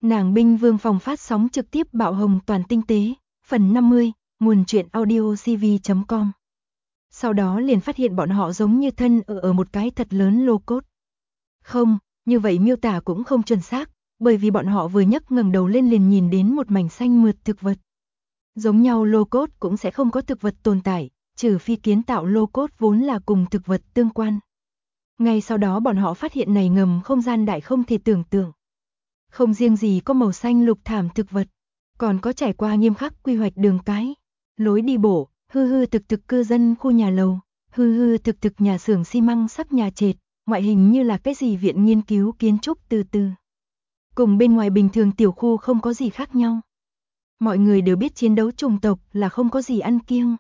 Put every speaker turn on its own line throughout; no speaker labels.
Nàng binh vương phòng phát sóng trực tiếp bạo hồng toàn tinh tế, phần 50, nguồn truyện audio cv.com. Sau đó liền phát hiện bọn họ giống như thân ở một cái thật lớn lô cốt. Không, như vậy miêu tả cũng không chuẩn xác, bởi vì bọn họ vừa nhấc ngẩng đầu lên liền nhìn đến một mảnh xanh mượt thực vật. Giống nhau lô cốt cũng sẽ không có thực vật tồn tại, trừ phi kiến tạo lô cốt vốn là cùng thực vật tương quan. Ngay sau đó bọn họ phát hiện này ngầm không gian đại không thể tưởng tượng. Không riêng gì có màu xanh lục thảm thực vật, còn có trải qua nghiêm khắc quy hoạch đường cái, lối đi bộ, hư hư thực thực cư dân khu nhà lầu, hư hư thực thực nhà xưởng xi măng sắc nhà trệt, ngoại hình như là cái gì viện nghiên cứu kiến trúc từ từ. Cùng bên ngoài bình thường tiểu khu không có gì khác nhau. Mọi người đều biết chiến đấu chủng tộc là không có gì ăn kiêng.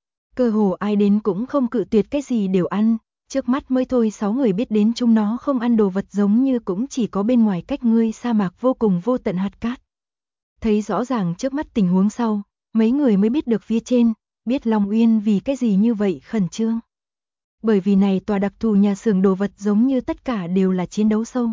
Cơ hồ ai đến cũng không cự tuyệt cái gì đều ăn. Trước mắt mới thôi 6 người biết đến chúng nó không ăn đồ vật giống như cũng chỉ có bên ngoài cách ngươi sa mạc vô cùng vô tận hạt cát. Thấy rõ ràng trước mắt tình huống sau, mấy người mới biết được phía trên, biết Long Uyên vì cái gì như vậy khẩn trương. Bởi vì này tòa đặc thù nhà xưởng đồ vật giống như tất cả đều là chiến đấu sâu.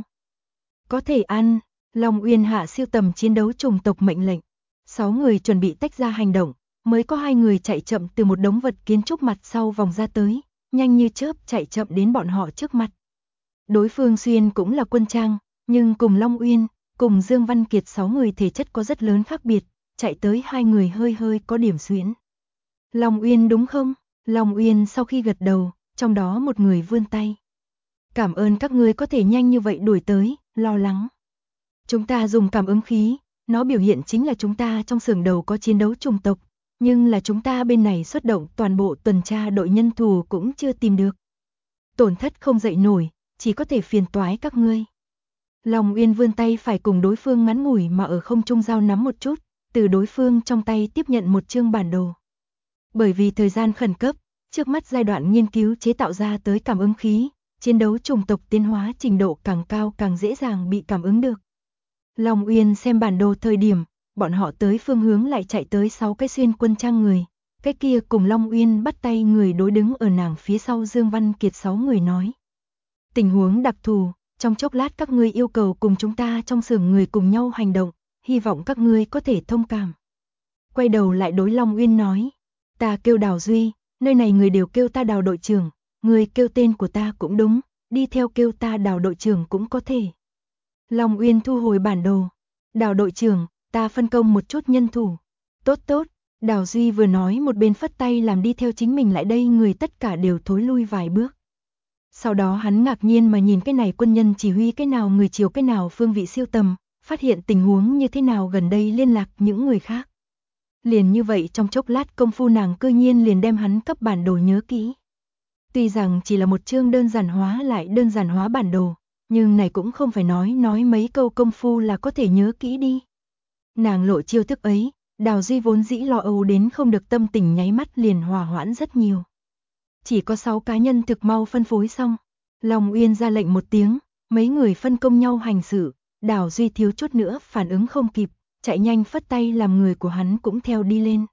Có thể ăn, Long Uyên hạ siêu tầm chiến đấu chủng tộc mệnh lệnh. 6 người chuẩn bị tách ra hành động, mới có 2 người chạy chậm từ một đống vật kiến trúc mặt sau vòng ra tới, nhanh như chớp chạy chậm đến bọn họ trước mặt. Đối phương xuyên cũng là quân trang, nhưng cùng Long Uyên, cùng Dương Văn Kiệt 6 người thể chất có rất lớn khác biệt, chạy tới 2 người hơi hơi có điểm xuyễn. Long Uyên đúng không? Long Uyên sau khi gật đầu, trong đó một người vươn tay. Cảm ơn các ngươi có thể nhanh như vậy đuổi tới, lo lắng. Chúng ta dùng cảm ứng khí, nó biểu hiện chính là chúng ta trong xưởng đầu có chiến đấu chủng tộc, nhưng là chúng ta bên này xuất động toàn bộ tuần tra đội nhân thủ cũng chưa tìm được. Tổn thất không dậy nổi, chỉ có thể phiền toái các ngươi. Long Uyên vươn tay phải cùng đối phương ngắn ngủi mà ở không trung giao nắm một chút, từ đối phương trong tay tiếp nhận một chương bản đồ. Bởi vì thời gian khẩn cấp, trước mắt giai đoạn nghiên cứu chế tạo ra tới cảm ứng khí, chiến đấu chủng tộc tiến hóa trình độ càng cao càng dễ dàng bị cảm ứng được. Long Uyên xem bản đồ thời điểm, bọn họ tới phương hướng lại chạy tới 6 cái xuyên quân trang người. Cái kia cùng Long Uyên bắt tay người đối đứng ở nàng phía sau Dương Văn Kiệt 6 người nói. Tình huống đặc thù, trong chốc lát các ngươi yêu cầu cùng chúng ta trong xưởng người cùng nhau hành động, hy vọng các ngươi có thể thông cảm. Quay đầu lại đối Long Uyên nói, ta kêu Đào Duy, nơi này người đều kêu ta Đào đội trưởng, người kêu tên của ta cũng đúng, đi theo kêu ta Đào đội trưởng cũng có thể. Long Uyên thu hồi bản đồ, Đào đội trưởng, ta phân công một chút nhân thủ. Tốt tốt, Đào Duy vừa nói một bên phất tay làm đi theo chính mình lại đây người tất cả đều thối lui vài bước. Sau đó hắn ngạc nhiên mà nhìn cái này quân nhân chỉ huy cái nào người chiều cái nào phương vị siêu tầm, phát hiện tình huống như thế nào gần đây liên lạc những người khác. Liền như vậy trong chốc lát công phu nàng cư nhiên liền đem hắn cấp bản đồ nhớ kỹ. Tuy rằng chỉ là một chương đơn giản hóa lại đơn giản hóa bản đồ, nhưng này cũng không phải nói mấy câu công phu là có thể nhớ kỹ đi. Nàng lộ chiêu thức ấy, Đào Duy vốn dĩ lo âu đến không được tâm tình nháy mắt liền hòa hoãn rất nhiều. Chỉ có 6 cá nhân thực mau phân phối xong, Long Uyên ra lệnh một tiếng, mấy người phân công nhau hành sự, Đào Duy thiếu chút nữa phản ứng không kịp, chạy nhanh phất tay làm người của hắn cũng theo đi lên.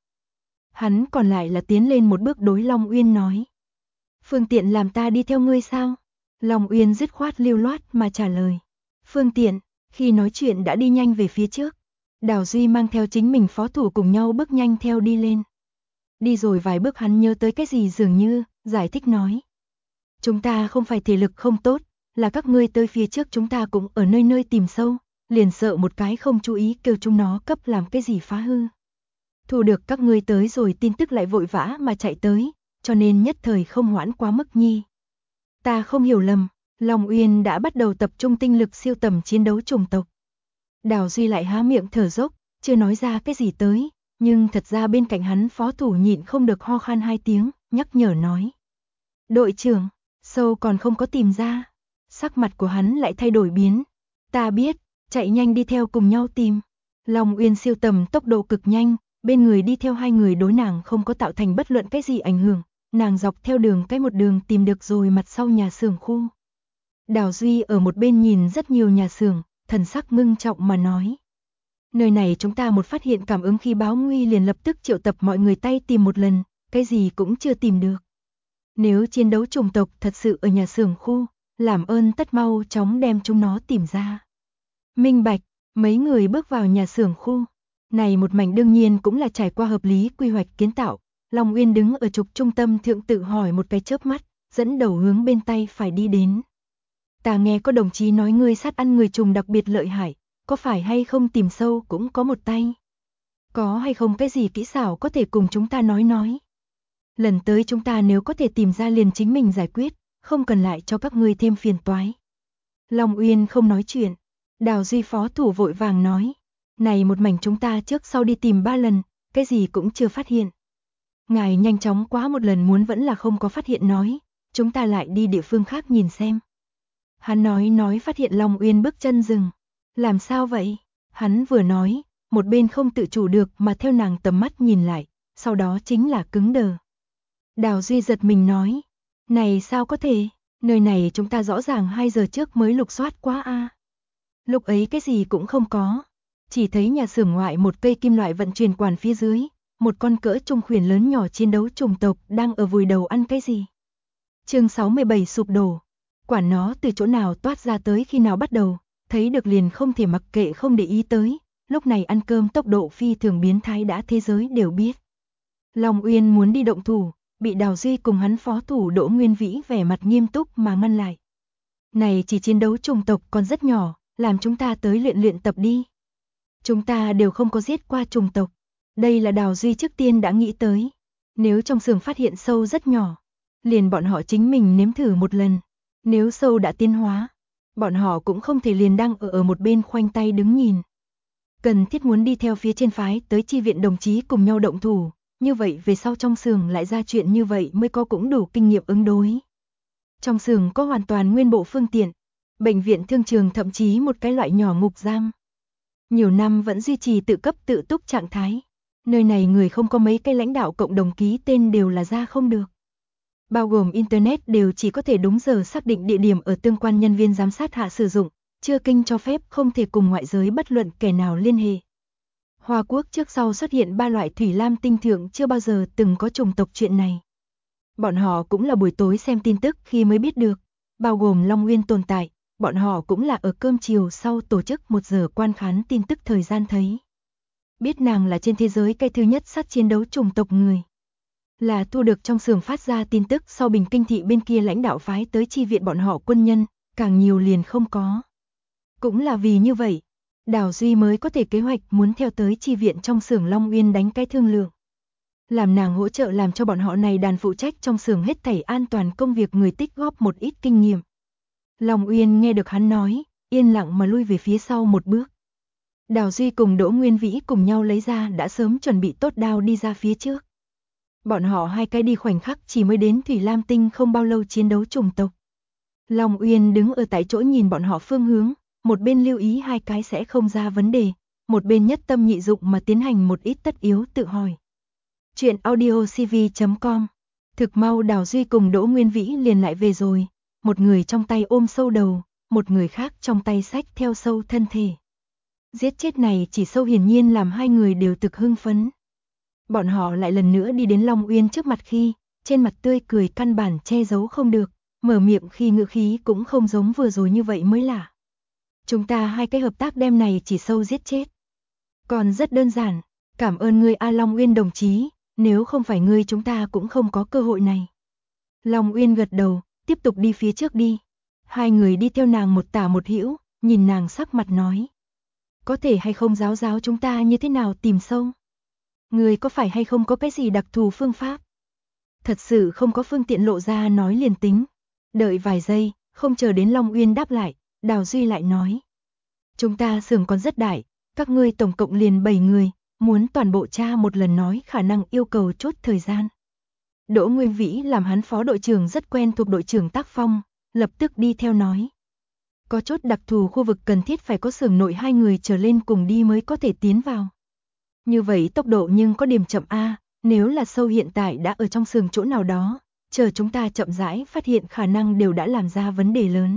Hắn còn lại là tiến lên một bước đối Long Uyên nói. Phương tiện làm ta đi theo ngươi sao? Long Uyên dứt khoát lưu loát mà trả lời. Phương tiện, khi nói chuyện đã đi nhanh về phía trước. Đào Duy mang theo chính mình phó thủ cùng nhau bước nhanh theo đi lên. Đi rồi vài bước hắn nhớ tới cái gì dường như, giải thích nói. Chúng ta không phải thể lực không tốt, là các ngươi tới phía trước chúng ta cũng ở nơi nơi tìm sâu, liền sợ một cái không chú ý kêu chúng nó cấp làm cái gì phá hư. Thu được các ngươi tới rồi tin tức lại vội vã mà chạy tới, cho nên nhất thời không hoãn quá mức nhi. Ta không hiểu lầm, Long Uyên đã bắt đầu tập trung tinh lực siêu tầm chiến đấu chủng tộc. Đào Duy lại há miệng thở dốc, chưa nói ra cái gì tới, nhưng thật ra bên cạnh hắn phó thủ nhịn không được ho khan 2 tiếng, nhắc nhở nói. Đội trưởng, sâu còn không có tìm ra. Sắc mặt của hắn lại thay đổi biến. Ta biết, chạy nhanh đi theo cùng nhau tìm. Long Uyên siêu tầm tốc độ cực nhanh, bên người đi theo 2 người đối nàng không có tạo thành bất luận cái gì ảnh hưởng. Nàng dọc theo đường cái một đường tìm được rồi mặt sau nhà xưởng khu. Đào Duy ở một bên nhìn rất nhiều nhà xưởng, thần sắc ngưng trọng mà nói. Nơi này chúng ta một phát hiện cảm ứng khi báo nguy liền lập tức triệu tập mọi người tay tìm một lần, cái gì cũng chưa tìm được. Nếu chiến đấu chủng tộc thật sự ở nhà xưởng khu, làm ơn tất mau chóng đem chúng nó tìm ra. Minh bạch, Mấy người bước vào nhà xưởng khu. Này một mảnh đương nhiên cũng là trải qua hợp lý quy hoạch kiến tạo. Long Uyên đứng ở trục trung tâm thượng tự hỏi một cái chớp mắt, dẫn đầu hướng bên tay phải đi đến. Ta nghe có đồng chí nói ngươi sát ăn người trùng đặc biệt lợi hại, có phải hay không tìm sâu cũng có một tay. Có hay không cái gì kỹ xảo có thể cùng chúng ta nói. Lần tới chúng ta nếu có thể tìm ra liền chính mình giải quyết, không cần lại cho các ngươi thêm phiền toái. Long Uyên không nói chuyện. Đào Duy phó thủ vội vàng nói. Này một mảnh chúng ta trước sau đi tìm 3 lần, cái gì cũng chưa phát hiện. Ngài nhanh chóng quá một lần muốn vẫn là không có phát hiện nói, chúng ta lại đi địa phương khác nhìn xem. Hắn nói phát hiện Long Uyên bước chân dừng. Làm sao vậy? Hắn vừa nói, một bên không tự chủ được mà theo nàng tầm mắt nhìn lại, sau đó chính là cứng đờ. Đào Duy giật mình nói, này sao có thể, nơi này chúng ta rõ ràng 2 giờ trước mới lục soát quá a. Lúc ấy cái gì cũng không có, chỉ thấy nhà xưởng ngoại một cây kim loại vận chuyển quản phía dưới, một con cỡ trung khuyển lớn nhỏ chiến đấu chủng tộc đang ở vùi đầu ăn cái gì. Chương 67 sụp đổ, quản nó từ chỗ nào toát ra tới khi nào bắt đầu, thấy được liền không thể mặc kệ không để ý tới, lúc này ăn cơm tốc độ phi thường biến thái đã thế giới đều biết. Long Uyên muốn đi động thủ, bị Đào Duy cùng hắn phó thủ Đỗ Nguyên Vĩ vẻ mặt nghiêm túc mà ngăn lại. Này chỉ chiến đấu chủng tộc còn rất nhỏ, làm chúng ta tới luyện tập đi. Chúng ta đều không có giết qua chủng tộc. Đây là Đào Duy trước tiên đã nghĩ tới. Nếu trong xưởng phát hiện sâu rất nhỏ, liền bọn họ chính mình nếm thử một lần. Nếu sâu đã tiến hóa, bọn họ cũng không thể liền đang ở một bên khoanh tay đứng nhìn. Cần thiết muốn đi theo phía trên phái tới chi viện đồng chí cùng nhau động thủ, như vậy về sau trong xưởng lại ra chuyện như vậy mới có cũng đủ kinh nghiệm ứng đối. Trong xưởng có hoàn toàn nguyên bộ phương tiện, bệnh viện thương trường thậm chí một cái loại nhỏ ngục giam. Nhiều năm vẫn duy trì tự cấp tự túc trạng thái. Nơi này người không có mấy cái lãnh đạo cộng đồng ký tên đều là ra không được. Bao gồm Internet đều chỉ có thể đúng giờ xác định địa điểm ở tương quan nhân viên giám sát hạ sử dụng, chưa kinh cho phép không thể cùng ngoại giới bất luận kẻ nào liên hệ. Hoa Quốc trước sau xuất hiện 3 loại thủy lam tinh thượng chưa bao giờ từng có chủng tộc chuyện này. Bọn họ cũng là buổi tối xem tin tức khi mới biết được, bao gồm Long Uyên tồn tại, bọn họ cũng là ở cơm chiều sau tổ chức 1 giờ quan khán tin tức thời gian thấy. Biết nàng là trên thế giới cái thứ nhất sát chiến đấu chủng tộc người. Là thu được trong xưởng phát ra tin tức sau Bình Kinh thị bên kia lãnh đạo phái tới chi viện bọn họ quân nhân, càng nhiều liền không có. Cũng là vì như vậy, Đào Duy mới có thể kế hoạch muốn theo tới chi viện trong xưởng Long Uyên đánh cái thương lượng. Làm nàng hỗ trợ làm cho bọn họ này đàn phụ trách trong xưởng hết thảy an toàn công việc người tích góp một ít kinh nghiệm. Long Uyên nghe được hắn nói, yên lặng mà lui về phía sau một bước. Đào Duy cùng Đỗ Nguyên Vĩ cùng nhau lấy ra đã sớm chuẩn bị tốt đao đi ra phía trước. Bọn họ hai cái đi khoảnh khắc chỉ mới đến Thủy Lam Tinh không bao lâu chiến đấu chủng tộc. Long Uyên đứng ở tại chỗ nhìn bọn họ phương hướng, một bên lưu ý hai cái sẽ không ra vấn đề, một bên nhất tâm nhị dụng mà tiến hành một ít tất yếu tự hỏi. Chuyện audiocv.com. Thực mau Đào Duy cùng Đỗ Nguyên Vĩ liền lại về rồi, một người trong tay ôm sâu đầu, một người khác trong tay xách theo sâu thân thể. Giết chết này chỉ sâu hiển nhiên làm hai người đều thực hưng phấn. Bọn họ lại lần nữa đi đến Long Uyên trước mặt khi, trên mặt tươi cười căn bản che giấu không được, mở miệng khi ngữ khí cũng không giống vừa rồi như vậy mới lạ. Chúng ta hai cái hợp tác đem này chỉ sâu giết chết. Còn rất đơn giản, cảm ơn ngươi A Long Uyên đồng chí, nếu không phải ngươi chúng ta cũng không có cơ hội này. Long Uyên gật đầu, tiếp tục đi phía trước đi. Hai người đi theo nàng một tả một hữu, nhìn nàng sắc mặt nói. Có thể hay không giáo chúng ta như thế nào tìm sâu? Ngươi có phải hay không có cái gì đặc thù phương pháp? Thật sự không có phương tiện lộ ra nói liền tính. Đợi vài giây, không chờ đến Long Uyên đáp lại, Đào Duy lại nói. Chúng ta xưởng còn rất đại, các ngươi tổng cộng liền 7 người, muốn toàn bộ tra một lần nói khả năng yêu cầu chút thời gian. Đỗ Nguyên Vĩ làm hắn phó đội trưởng rất quen thuộc đội trưởng tác phong, lập tức đi theo nói. Có chút đặc thù khu vực cần thiết phải có xưởng nội 2 người trở lên cùng đi mới có thể tiến vào. Như vậy tốc độ nhưng có điểm chậm A, nếu là sâu hiện tại đã ở trong xưởng chỗ nào đó, chờ chúng ta chậm rãi phát hiện khả năng đều đã làm ra vấn đề lớn.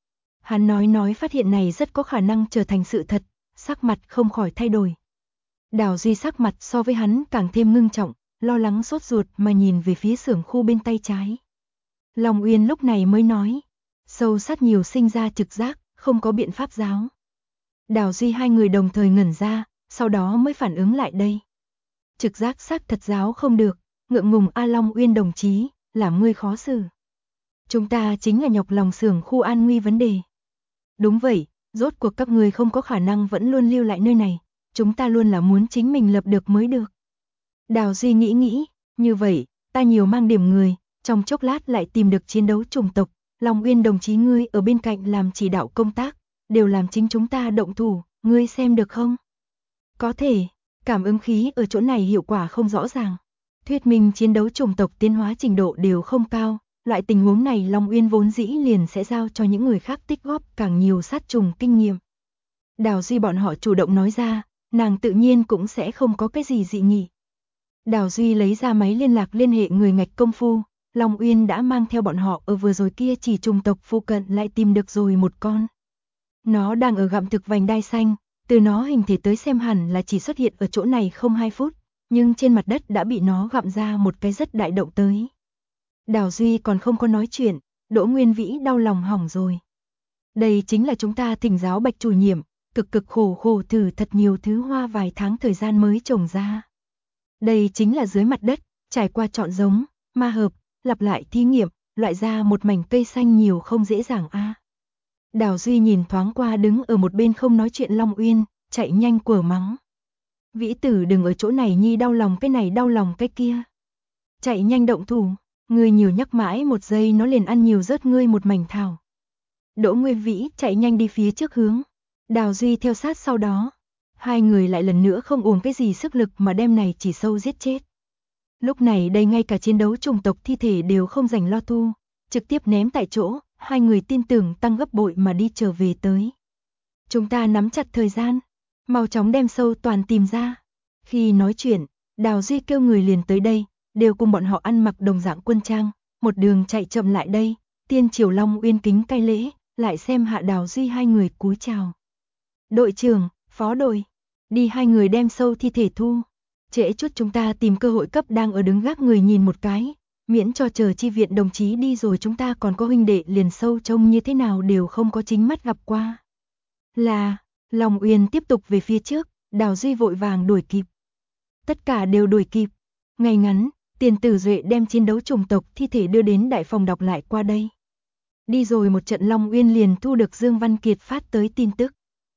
Hắn nói phát hiện này rất có khả năng trở thành sự thật, sắc mặt không khỏi thay đổi. Đào Duy sắc mặt so với hắn càng thêm ngưng trọng, lo lắng sốt ruột mà nhìn về phía xưởng khu bên tay trái. Long Uyên lúc này mới nói, sâu sát nhiều sinh ra trực giác, không có biện pháp giáo. Đào Duy hai người đồng thời ngẩn ra, sau đó mới phản ứng lại đây. Trực giác xác thật giáo không được, ngượng ngùng A Long Uyên đồng chí, làm ngươi khó xử. Chúng ta chính là nhọc lòng xưởng khu an nguy vấn đề. Đúng vậy, rốt cuộc các ngươi không có khả năng vẫn luôn lưu lại nơi này, chúng ta luôn là muốn chính mình lập được mới được. Đào Duy nghĩ, như vậy, ta nhiều mang điểm người, trong chốc lát lại tìm được chiến đấu chủng tộc, Long Uyên đồng chí ngươi ở bên cạnh làm chỉ đạo công tác, đều làm chính chúng ta động thủ, ngươi xem được không? Có thể, cảm ứng khí ở chỗ này hiệu quả không rõ ràng. Thuyết minh chiến đấu chủng tộc tiến hóa trình độ đều không cao, loại tình huống này Long Uyên vốn dĩ liền sẽ giao cho những người khác tích góp càng nhiều sát trùng kinh nghiệm. Đào Duy bọn họ chủ động nói ra, nàng tự nhiên cũng sẽ không có cái gì dị nghị. Đào Duy lấy ra máy liên lạc liên hệ người ngạch công phu, Long Uyên đã mang theo bọn họ ở vừa rồi kia chỉ trùng tộc phụ cận lại tìm được rồi một con. Nó đang ở gặm thực vành đai xanh, từ nó hình thể tới xem hẳn là chỉ xuất hiện ở chỗ này không 2 phút, nhưng trên mặt đất đã bị nó gặm ra một cái rất đại động tới. Đào Duy còn không có nói chuyện, Đỗ Nguyên Vĩ đau lòng hỏng rồi. Đây chính là chúng ta thỉnh giáo Bạch chủ nhiệm, cực khổ thử thật nhiều thứ hoa vài tháng thời gian mới trồng ra. Đây chính là dưới mặt đất, trải qua chọn giống, ma hợp, lặp lại thí nghiệm, loại ra một mảnh cây xanh nhiều không dễ dàng a. Đào Duy nhìn thoáng qua đứng ở một bên không nói chuyện Long Uyên, chạy nhanh quở mắng. Vĩ tử đừng ở chỗ này nhi đau lòng cái này đau lòng cái kia. Chạy nhanh động thủ, ngươi nhiều nhắc mãi một giây nó liền ăn nhiều rớt ngươi một mảnh thảo. Đỗ Nguyên Vĩ chạy nhanh đi phía trước hướng, Đào Duy theo sát sau đó. Hai người lại lần nữa không uổng cái gì sức lực mà đem này chỉ sâu giết chết. Lúc này đây ngay cả chiến đấu chủng tộc thi thể đều không dành lo thu, trực tiếp ném tại chỗ, hai người tin tưởng tăng gấp bội mà đi trở về tới. Chúng ta nắm chặt thời gian, mau chóng đem sâu toàn tìm ra. Khi nói chuyện, Đào Duy kêu người liền tới đây, đều cùng bọn họ ăn mặc đồng dạng quân trang, một đường chạy chậm lại đây, Tiên Triều Long Uyên kính cai lễ, lại xem hạ Đào Duy hai người cúi chào. Đội trưởng, phó đội, đi hai người đem sâu thi thể thu. Trễ chút chúng ta tìm cơ hội cấp đang ở đứng gác người nhìn một cái, miễn cho chờ chi viện đồng chí đi rồi chúng ta còn có huynh đệ liền sâu trông như thế nào đều không có chính mắt gặp qua. Là, Long Uyên tiếp tục về phía trước, Đào Duy vội vàng đuổi kịp. Tất cả đều đuổi kịp. Ngày ngắn, Tiền Tử Duệ đem chiến đấu chủng tộc thi thể đưa đến đại phòng đọc lại qua đây. Đi rồi một trận Long Uyên liền thu được Dương Văn Kiệt phát tới tin tức.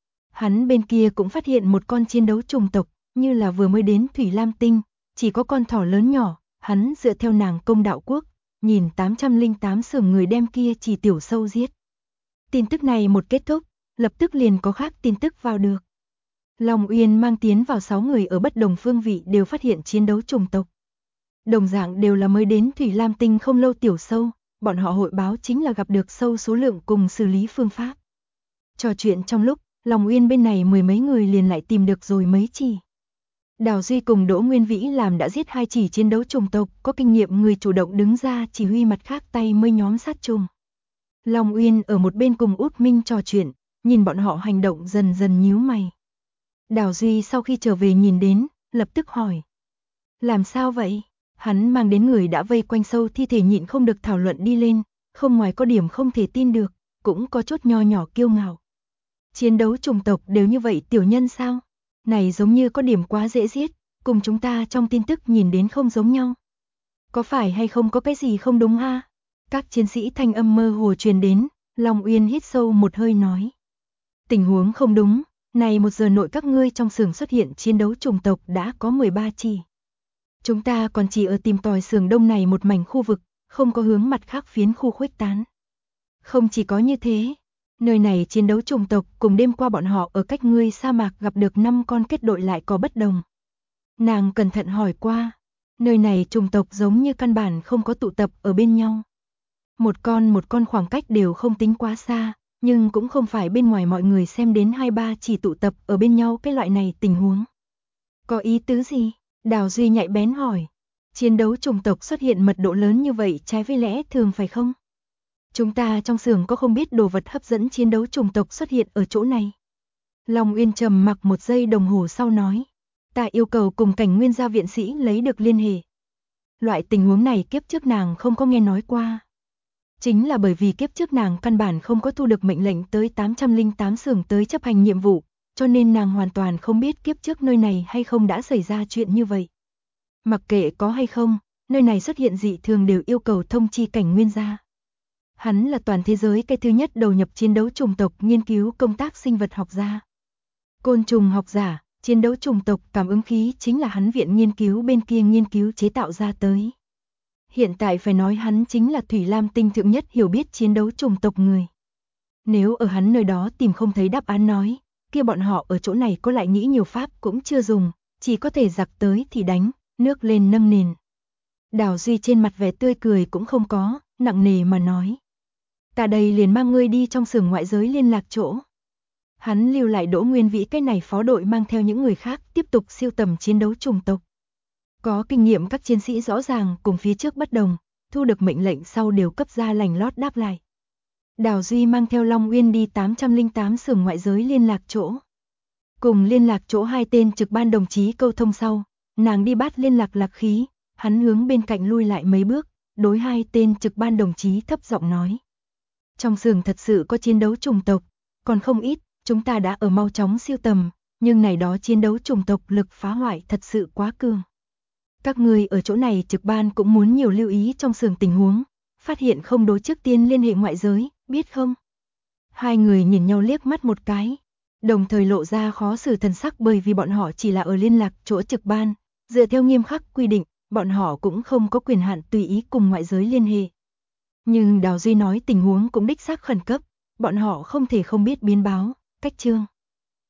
Hắn bên kia cũng phát hiện một con chiến đấu chủng tộc, như là vừa mới đến Thủy Lam Tinh, chỉ có con thỏ lớn nhỏ, hắn dựa theo nàng công đạo quốc, nhìn 808 xưởng người đem kia chỉ tiểu sâu giết. Tin tức này một kết thúc, lập tức liền có khác tin tức vào được. Long Uyên mang tiến vào 6 người ở bất đồng phương vị đều phát hiện chiến đấu chủng tộc. Đồng dạng đều là mới đến Thủy Lam Tinh không lâu tiểu sâu, bọn họ hội báo chính là gặp được sâu số lượng cùng xử lý phương pháp. Trò chuyện trong lúc, Long Uyên bên này mười mấy người liền lại tìm được rồi mấy chỉ. Đào Duy cùng Đỗ Nguyên Vĩ làm đã giết 2 chỉ chiến đấu chủng tộc, có kinh nghiệm người chủ động đứng ra chỉ huy mặt khác tay mới nhóm sát trùng. Long Uyên ở một bên cùng Út Minh trò chuyện, nhìn bọn họ hành động dần dần nhíu mày. Đào Duy sau khi trở về nhìn đến, lập tức hỏi. Làm sao vậy? Hắn mang đến người đã vây quanh sâu thi thể nhịn không được thảo luận đi lên, không ngoài có điểm không thể tin được, cũng có chút nho nhỏ kiêu ngạo. Chiến đấu chủng tộc đều như vậy tiểu nhân sao? Này giống như có điểm quá dễ giết, cùng chúng ta trong tin tức nhìn đến không giống nhau. Có phải hay không có cái gì không đúng a? Các chiến sĩ thanh âm mơ hồ truyền đến, Long Uyên hít sâu một hơi nói. Tình huống không đúng, này 1 giờ nội các ngươi trong xưởng xuất hiện chiến đấu chủng tộc đã có 13 chỉ. Chúng ta còn chỉ ở tìm tòi xưởng đông này một mảnh khu vực, không có hướng mặt khác phiến khu khuếch tán. Không chỉ có như thế, nơi này chiến đấu chủng tộc cùng đêm qua bọn họ ở cách ngươi sa mạc gặp được 5 con kết đội lại có bất đồng. Nàng cẩn thận hỏi qua, nơi này chủng tộc giống như căn bản không có tụ tập ở bên nhau. Một con khoảng cách đều không tính quá xa, nhưng cũng không phải bên ngoài mọi người xem đến 2-3 chỉ tụ tập ở bên nhau cái loại này tình huống. Có ý tứ gì? Đào Duy nhạy bén hỏi. Chiến đấu chủng tộc xuất hiện mật độ lớn như vậy trái với lẽ thường phải không? Chúng ta trong xưởng có không biết đồ vật hấp dẫn chiến đấu chủng tộc xuất hiện ở chỗ này. Long Uyên trầm mặc 1 giây đồng hồ sau nói. Ta yêu cầu cùng Cảnh Nguyên gia viện sĩ lấy được liên hệ. Loại tình huống này kiếp trước nàng không có nghe nói qua. Chính là bởi vì kiếp trước nàng căn bản không có thu được mệnh lệnh tới 808 xưởng tới chấp hành nhiệm vụ, cho nên nàng hoàn toàn không biết kiếp trước nơi này hay không đã xảy ra chuyện như vậy. Mặc kệ có hay không, nơi này xuất hiện dị thường đều yêu cầu thông chi Cảnh Nguyên gia. Hắn là toàn thế giới cái thứ nhất đầu nhập chiến đấu chủng tộc nghiên cứu công tác sinh vật học gia. Côn trùng học giả, chiến đấu chủng tộc cảm ứng khí chính là hắn viện nghiên cứu bên kia nghiên cứu chế tạo ra tới. Hiện tại phải nói hắn chính là Thủy Lam tinh thượng nhất hiểu biết chiến đấu chủng tộc người. Nếu ở hắn nơi đó tìm không thấy đáp án nói, kia bọn họ ở chỗ này có lại nghĩ nhiều pháp cũng chưa dùng, chỉ có thể giặc tới thì đánh, nước lên nâng nền. Đào Duy trên mặt vẻ tươi cười cũng không có, nặng nề mà nói. Ta đây liền mang ngươi đi trong xưởng ngoại giới liên lạc chỗ. Hắn lưu lại Đỗ Nguyên Vĩ cái này phó đội mang theo những người khác tiếp tục siêu tầm chiến đấu chủng tộc. Có kinh nghiệm các chiến sĩ rõ ràng cùng phía trước bất đồng, thu được mệnh lệnh sau đều cấp ra lành lót đáp lại. Đào Duy mang theo Long Uyên đi 808 xưởng ngoại giới liên lạc chỗ. Cùng liên lạc chỗ hai tên trực ban đồng chí câu thông sau, nàng đi bắt liên lạc lạc khí, hắn hướng bên cạnh lui lại mấy bước, đối hai tên trực ban đồng chí thấp giọng nói. Trong xưởng thật sự có chiến đấu chủng tộc, còn không ít, chúng ta đã ở mau chóng siêu tầm, nhưng này đó chiến đấu chủng tộc lực phá hoại thật sự quá cường. Các người ở chỗ này trực ban cũng muốn nhiều lưu ý trong xưởng tình huống, phát hiện không đối trước tiên liên hệ ngoại giới, biết không? Hai người nhìn nhau liếc mắt một cái, đồng thời lộ ra khó xử thần sắc bởi vì bọn họ chỉ là ở liên lạc chỗ trực ban, dựa theo nghiêm khắc quy định, bọn họ cũng không có quyền hạn tùy ý cùng ngoại giới liên hệ. Nhưng Đào Duy nói tình huống cũng đích xác khẩn cấp, bọn họ không thể không biết biến báo, cách chương.